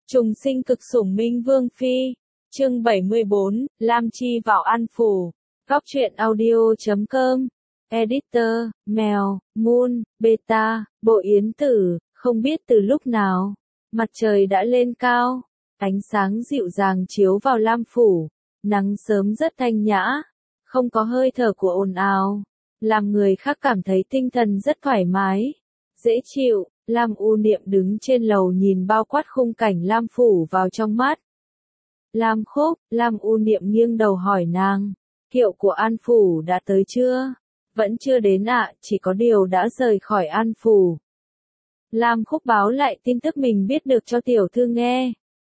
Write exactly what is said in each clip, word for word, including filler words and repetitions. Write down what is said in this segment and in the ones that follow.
Trùng sinh cực sủng minh vương phi. Chương bảy mươi bốn, Lam Chi vào An Phủ. Góc truyện audio chấm com. Editor, Mèo, Moon, Beta, Bộ Yến Tử, không biết từ lúc nào. Mặt trời đã lên cao. Ánh sáng dịu dàng chiếu vào Lam Phủ. Nắng sớm rất thanh nhã. Không có hơi thở của ồn ào. Làm người khác cảm thấy tinh thần rất thoải mái. Dễ chịu. Lam U Niệm đứng trên lầu nhìn bao quát khung cảnh Lam Phủ vào trong mắt. Lam Khúc, Lam U Niệm nghiêng đầu hỏi nàng, kiệu của An Phủ đã tới chưa? Vẫn chưa đến ạ, chỉ có điều đã rời khỏi An Phủ. Lam Khúc báo lại tin tức mình biết được cho tiểu thư nghe.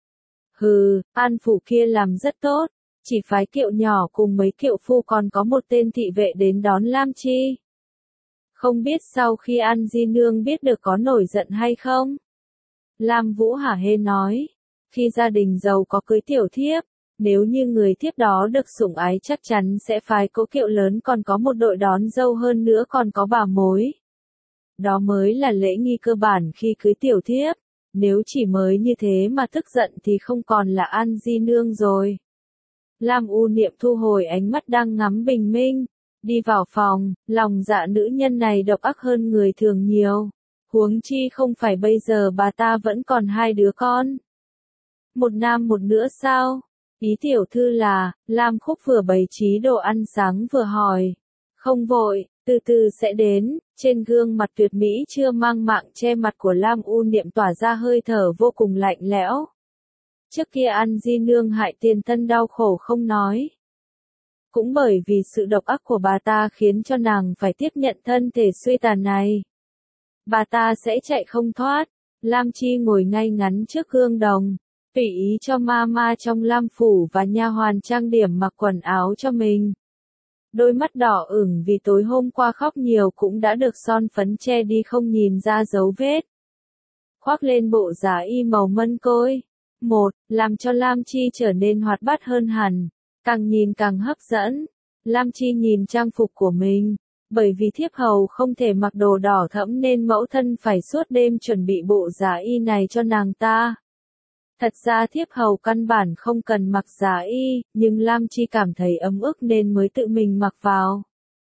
Hừ, An Phủ kia làm rất tốt, chỉ phái kiệu nhỏ cùng mấy kiệu phu còn có một tên thị vệ đến đón Lam Chi. Không biết sau khi An Di Nương biết được có nổi giận hay không? Lam Vũ hả hê nói, khi gia đình giàu có cưới tiểu thiếp, nếu như người thiếp đó được sủng ái chắc chắn sẽ phái cỗ kiệu lớn còn có một đội đón dâu hơn nữa còn có bà mối. Đó mới là lễ nghi cơ bản khi cưới tiểu thiếp, nếu chỉ mới như thế mà tức giận thì không còn là An Di Nương rồi. Lam U Niệm thu hồi ánh mắt đang ngắm bình minh. Đi vào phòng, lòng dạ nữ nhân này độc ác hơn người thường nhiều. Huống chi không phải bây giờ bà ta vẫn còn hai đứa con. Một nam một nữ sao? Ý tiểu thư là, Lam Khúc vừa bày trí đồ ăn sáng vừa hỏi. Không vội, từ từ sẽ đến. Trên gương mặt tuyệt mỹ chưa mang mạng che mặt của Lam U Niệm tỏa ra hơi thở vô cùng lạnh lẽo. Trước kia An Di Nương hại tiền thân đau khổ không nói. Cũng bởi vì sự độc ác của bà ta khiến cho nàng phải tiếp nhận thân thể suy tàn này. Bà ta sẽ chạy không thoát. Lam Chi ngồi ngay ngắn trước gương đồng, tùy ý cho mama trong Lam Phủ và nha hoàn trang điểm mặc quần áo cho mình. Đôi mắt đỏ ửng vì tối hôm qua khóc nhiều cũng đã được son phấn che đi không nhìn ra dấu vết. Khoác lên bộ giá y màu mân côi. Một, làm cho Lam Chi trở nên hoạt bát hơn hẳn. Càng nhìn càng hấp dẫn. Lam Chi nhìn trang phục của mình. Bởi vì thiếp hầu không thể mặc đồ đỏ thẫm nên mẫu thân phải suốt đêm chuẩn bị bộ giá y này cho nàng ta. Thật ra thiếp hầu căn bản không cần mặc giá y, nhưng Lam Chi cảm thấy ấm ức nên mới tự mình mặc vào.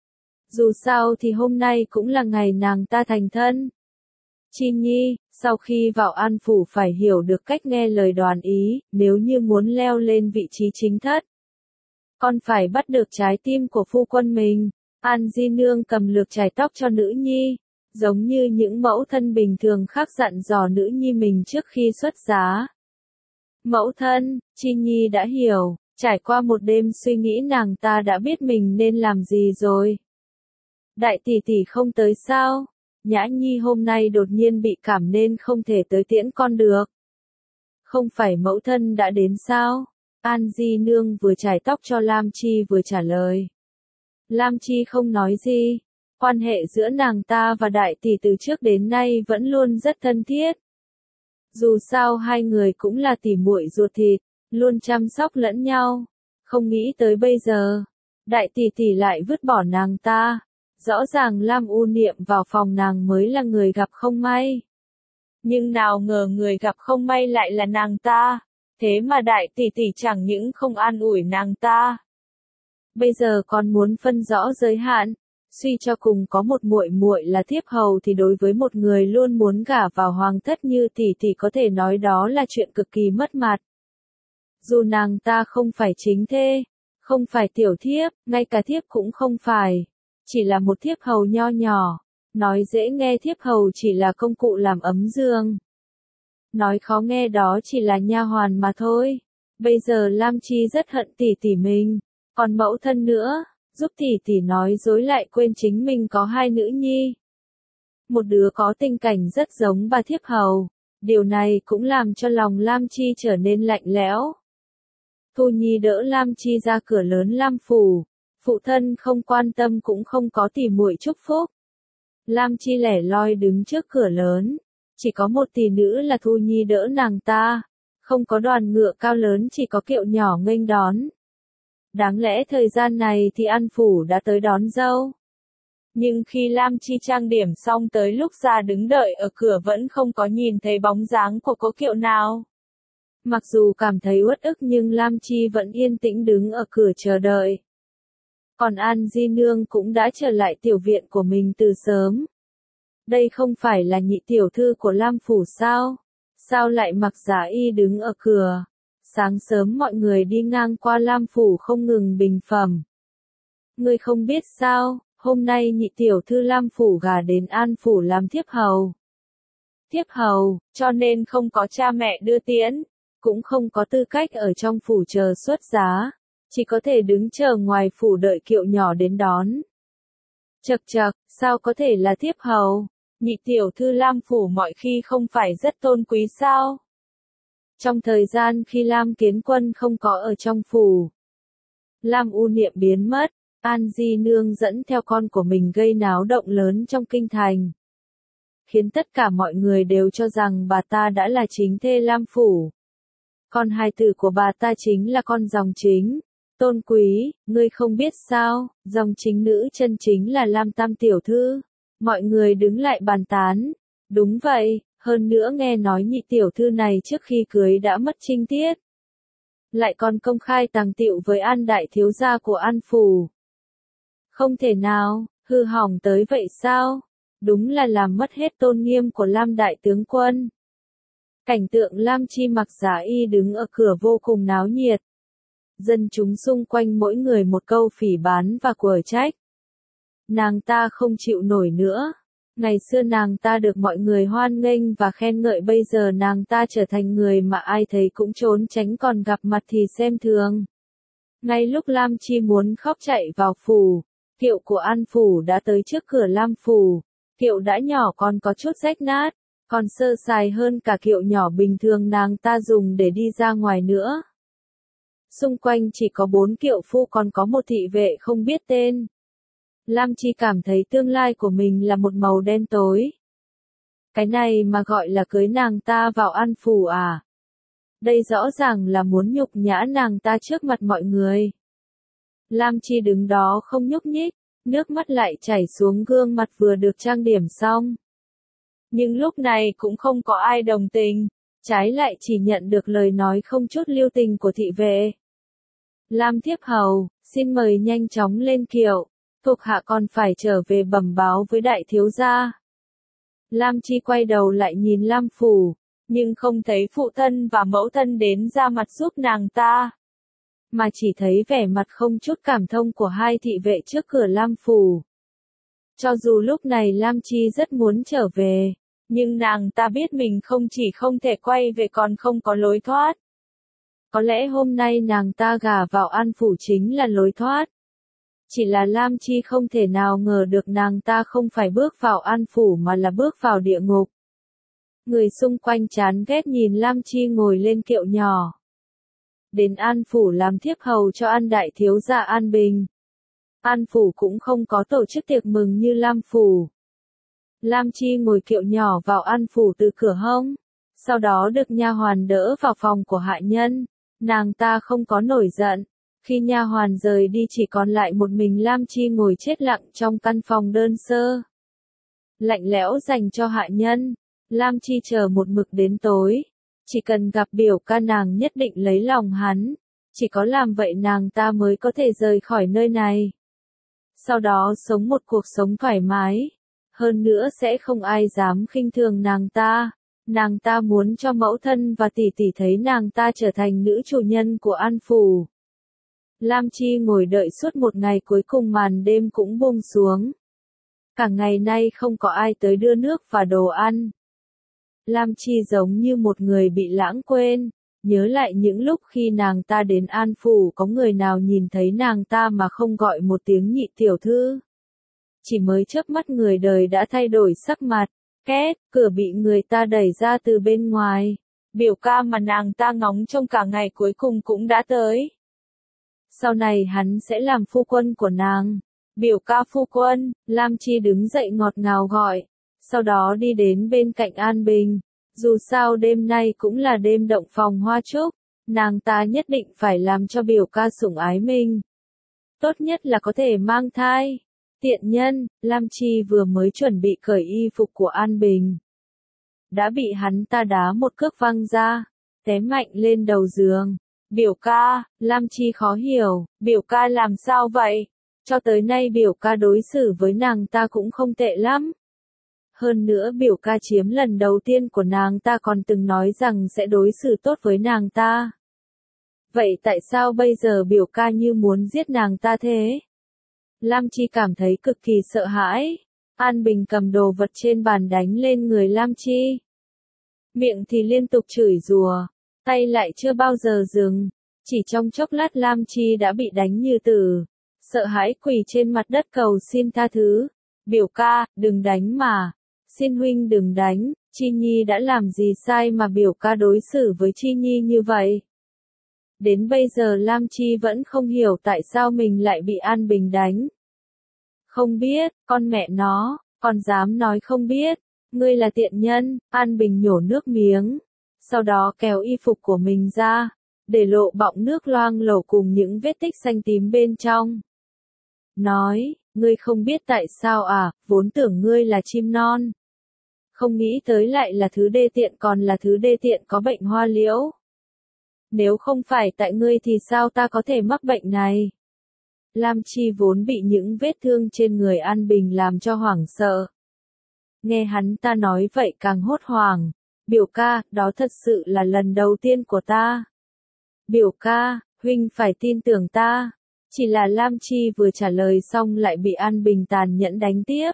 Dù sao thì hôm nay cũng là ngày nàng ta thành thân. Chi Nhi, sau khi vào An Phủ phải hiểu được cách nghe lời đoàn ý, nếu như muốn leo lên vị trí chính thất. Con phải bắt được trái tim của phu quân mình. An Di Nương cầm lược chải tóc cho nữ nhi, giống như những mẫu thân bình thường khác dặn dò nữ nhi mình trước khi xuất giá. Mẫu thân, Chi Nhi đã hiểu, trải qua một đêm suy nghĩ nàng ta đã biết mình nên làm gì rồi. Đại tỷ tỷ không tới sao? Nhã Nhi hôm nay đột nhiên bị cảm nên không thể tới tiễn con được. Không phải mẫu thân đã đến sao? An Di Nương vừa chải tóc cho Lam Chi vừa trả lời. Lam Chi không nói gì. Quan hệ giữa nàng ta và đại tỷ từ trước đến nay vẫn luôn rất thân thiết. Dù sao hai người cũng là tỷ muội ruột thịt, luôn chăm sóc lẫn nhau. Không nghĩ tới bây giờ, đại tỷ tỷ lại vứt bỏ nàng ta. Rõ ràng Lam U Niệm vào phòng nàng mới là người gặp không may. Nhưng nào ngờ người gặp không may lại là nàng ta. Thế mà đại tỷ tỷ chẳng những không an ủi nàng ta. Bây giờ còn muốn phân rõ giới hạn, suy cho cùng có một muội muội là thiếp hầu thì đối với một người luôn muốn gả vào hoàng thất như tỷ tỷ có thể nói đó là chuyện cực kỳ mất mặt. Dù nàng ta không phải chính thê, không phải tiểu thiếp, ngay cả thiếp cũng không phải, chỉ là một thiếp hầu nho nhỏ, nói dễ nghe thiếp hầu chỉ là công cụ làm ấm giường. Nói khó nghe đó chỉ là nha hoàn mà thôi. Bây giờ Lam Chi rất hận tỷ tỷ mình, còn mẫu thân nữa, giúp tỷ tỷ nói dối lại quên chính mình có hai nữ nhi. Một đứa có tình cảnh rất giống bà thiếp hầu, điều này cũng làm cho lòng Lam Chi trở nên lạnh lẽo. Thu Nhi đỡ Lam Chi ra cửa lớn Lam Phủ, phụ thân không quan tâm cũng không có tỉ muội chúc phúc. Lam Chi lẻ loi đứng trước cửa lớn. Chỉ có một tỷ nữ là Thu Nhi đỡ nàng ta, không có đoàn ngựa cao lớn chỉ có kiệu nhỏ nghênh đón. Đáng lẽ thời gian này thì An Phủ đã tới đón dâu. Nhưng khi Lam Chi trang điểm xong tới lúc ra đứng đợi ở cửa vẫn không có nhìn thấy bóng dáng của cỗ kiệu nào. Mặc dù cảm thấy uất ức nhưng Lam Chi vẫn yên tĩnh đứng ở cửa chờ đợi. Còn An Di Nương cũng đã trở lại tiểu viện của mình từ sớm. Đây không phải là nhị tiểu thư của Lam Phủ sao? Sao lại mặc giả y đứng ở cửa? Sáng sớm mọi người đi ngang qua Lam Phủ không ngừng bình phẩm. Ngươi không biết sao, hôm nay nhị tiểu thư Lam Phủ gả đến An Phủ làm thiếp hầu. Thiếp hầu, cho nên không có cha mẹ đưa tiễn, cũng không có tư cách ở trong phủ chờ xuất giá, chỉ có thể đứng chờ ngoài phủ đợi kiệu nhỏ đến đón. Chậc chậc, sao có thể là thiếp hầu? Nhị tiểu thư Lam Phủ mọi khi không phải rất tôn quý sao? Trong thời gian khi Lam Kiến Quân không có ở trong phủ, Lam U Niệm biến mất, An Di Nương dẫn theo con của mình gây náo động lớn trong kinh thành, khiến tất cả mọi người đều cho rằng bà ta đã là chính thê Lam Phủ. Con hài tử của bà ta chính là con dòng chính. Tôn quý, ngươi không biết sao, dòng chính nữ chân chính là Lam Tam tiểu thư. Mọi người đứng lại bàn tán. Đúng vậy, hơn nữa nghe nói nhị tiểu thư này trước khi cưới đã mất trinh tiết. Lại còn công khai tàng tiệu với An đại thiếu gia của An Phủ. Không thể nào, hư hỏng tới vậy sao? Đúng là làm mất hết tôn nghiêm của Lam đại tướng quân. Cảnh tượng Lam Chi mặc giả y đứng ở cửa vô cùng náo nhiệt. Dân chúng xung quanh mỗi người một câu phỉ báng và quở trách. Nàng ta không chịu nổi nữa. Ngày xưa nàng ta được mọi người hoan nghênh và khen ngợi, bây giờ nàng ta trở thành người mà ai thấy cũng trốn tránh, còn gặp mặt thì xem thường. Ngay lúc Lam Chi muốn khóc chạy vào phủ, kiệu của An Phủ đã tới trước cửa Lam Phủ. Kiệu đã nhỏ còn có chút rách nát, còn sơ sài hơn cả kiệu nhỏ bình thường nàng ta dùng để đi ra ngoài nữa. Xung quanh chỉ có bốn kiệu phu, còn có một thị vệ không biết tên. Lam Chi cảm thấy tương lai của mình là một màu đen tối. Cái này mà gọi là cưới nàng ta vào An Phủ à? Đây rõ ràng là muốn nhục nhã nàng ta trước mặt mọi người. Lam Chi đứng đó không nhúc nhích, nước mắt lại chảy xuống gương mặt vừa được trang điểm xong. Nhưng lúc này cũng không có ai đồng tình, trái lại chỉ nhận được lời nói không chút lưu tình của thị vệ. Lam thiếp hầu, xin mời nhanh chóng lên kiệu, thuộc hạ còn phải trở về bẩm báo với đại thiếu gia. Lam Chi quay đầu lại nhìn Lam Phủ, nhưng không thấy phụ thân và mẫu thân đến ra mặt giúp nàng ta, mà chỉ thấy vẻ mặt không chút cảm thông của hai thị vệ trước cửa Lam Phủ. Cho dù lúc này Lam Chi rất muốn trở về, nhưng nàng ta biết mình không chỉ không thể quay về còn không có lối thoát. Có lẽ hôm nay nàng ta gả vào An Phủ chính là lối thoát. Chỉ là Lam Chi không thể nào ngờ được nàng ta không phải bước vào An Phủ mà là bước vào địa ngục. Người xung quanh chán ghét nhìn Lam Chi ngồi lên kiệu nhỏ. Đến An Phủ làm thiếp hầu cho An đại thiếu gia An Bình. An Phủ cũng không có tổ chức tiệc mừng như Lam Phủ. Lam Chi ngồi kiệu nhỏ vào An Phủ từ cửa hông, sau đó được nha hoàn đỡ vào phòng của hạ nhân. Nàng ta không có nổi giận. Khi nha hoàn rời đi chỉ còn lại một mình Lam Chi ngồi chết lặng trong căn phòng đơn sơ, lạnh lẽo dành cho hạ nhân. Lam Chi chờ một mực đến tối. Chỉ cần gặp biểu ca nàng nhất định lấy lòng hắn. Chỉ có làm vậy nàng ta mới có thể rời khỏi nơi này. Sau đó sống một cuộc sống thoải mái. Hơn nữa sẽ không ai dám khinh thường nàng ta. Nàng ta muốn cho mẫu thân và tỷ tỷ thấy nàng ta trở thành nữ chủ nhân của An Phủ. Lam Chi ngồi đợi suốt một ngày, cuối cùng màn đêm cũng buông xuống. Cả ngày nay không có ai tới đưa nước và đồ ăn. Lam Chi giống như một người bị lãng quên, nhớ lại những lúc khi nàng ta đến An Phủ có người nào nhìn thấy nàng ta mà không gọi một tiếng nhị tiểu thư. Chỉ mới chớp mắt người đời đã thay đổi sắc mặt, két, cửa bị người ta đẩy ra từ bên ngoài. Biểu ca mà nàng ta ngóng trông cả ngày cuối cùng cũng đã tới. Sau này hắn sẽ làm phu quân của nàng. Biểu ca phu quân, Lam Chi đứng dậy ngọt ngào gọi. Sau đó đi đến bên cạnh An Bình. Dù sao đêm nay cũng là đêm động phòng hoa trúc, nàng ta nhất định phải làm cho biểu ca sủng ái mình. Tốt nhất là có thể mang thai. Tiện nhân, Lam Chi vừa mới chuẩn bị cởi y phục của An Bình. Đã bị hắn ta đá một cước văng ra. Té xé mạnh lên đầu giường. Biểu ca, Lam Chi khó hiểu, biểu ca làm sao vậy? Cho tới nay biểu ca đối xử với nàng ta cũng không tệ lắm. Hơn nữa biểu ca chiếm lần đầu tiên của nàng ta còn từng nói rằng sẽ đối xử tốt với nàng ta. Vậy tại sao bây giờ biểu ca như muốn giết nàng ta thế? Lam Chi cảm thấy cực kỳ sợ hãi. An Bình cầm đồ vật trên bàn đánh lên người Lam Chi. Miệng thì liên tục chửi rủa, tay lại chưa bao giờ dừng. Chỉ trong chốc lát Lam Chi đã bị đánh như tử. Sợ hãi quỳ trên mặt đất cầu xin tha thứ. Biểu ca, đừng đánh mà. Xin huynh đừng đánh, Chi Nhi đã làm gì sai mà biểu ca đối xử với Chi Nhi như vậy? Đến bây giờ Lam Chi vẫn không hiểu tại sao mình lại bị An Bình đánh. Không biết, con mẹ nó, còn dám nói không biết, ngươi là tiện nhân. An Bình nhổ nước miếng, sau đó kéo y phục của mình ra, để lộ bọng nước loang lổ cùng những vết tích xanh tím bên trong. Nói, ngươi không biết tại sao à, vốn tưởng ngươi là chim non. Không nghĩ tới lại là thứ đê tiện, còn là thứ đê tiện có bệnh hoa liễu. Nếu không phải tại ngươi thì sao ta có thể mắc bệnh này? Lam Chi vốn bị những vết thương trên người An Bình làm cho hoảng sợ. Nghe hắn ta nói vậy càng hốt hoảng. Biểu ca, đó thật sự là lần đầu tiên của ta. Biểu ca, huynh phải tin tưởng ta. Chỉ là Lam Chi vừa trả lời xong lại bị An Bình tàn nhẫn đánh tiếp.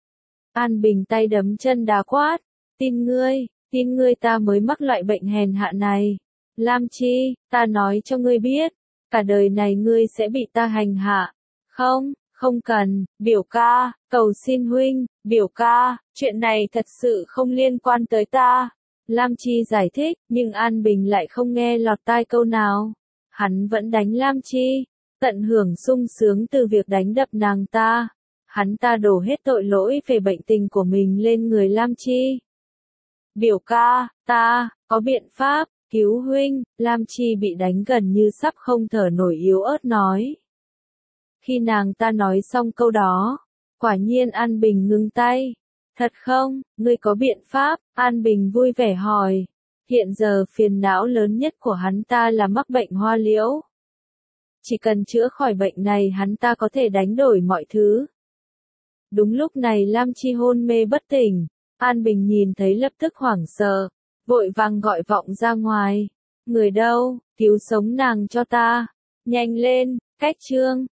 An Bình tay đấm chân đá quát. Tin ngươi, tin ngươi ta mới mắc loại bệnh hèn hạ này. Lam Chi, ta nói cho ngươi biết, cả đời này ngươi sẽ bị ta hành hạ. Không, không cần, biểu ca, cầu xin huynh, biểu ca, chuyện này thật sự không liên quan tới ta. Lam Chi giải thích, nhưng An Bình lại không nghe lọt tai câu nào. Hắn vẫn đánh Lam Chi, tận hưởng sung sướng từ việc đánh đập nàng ta. Hắn ta đổ hết tội lỗi về bệnh tình của mình lên người Lam Chi. Biểu ca, ta, có biện pháp, cứu huynh. Lam Chi bị đánh gần như sắp không thở nổi yếu ớt nói. Khi nàng ta nói xong câu đó, quả nhiên An Bình ngưng tay. Thật không, ngươi có biện pháp? An Bình vui vẻ hỏi. Hiện giờ phiền não lớn nhất của hắn ta là mắc bệnh hoa liễu. Chỉ cần chữa khỏi bệnh này hắn ta có thể đánh đổi mọi thứ. Đúng lúc này Lam Chi hôn mê bất tỉnh. An Bình nhìn thấy lập tức hoảng sợ, vội vàng gọi vọng ra ngoài. Người đâu, cứu sống nàng cho ta. Nhanh lên, cách chương.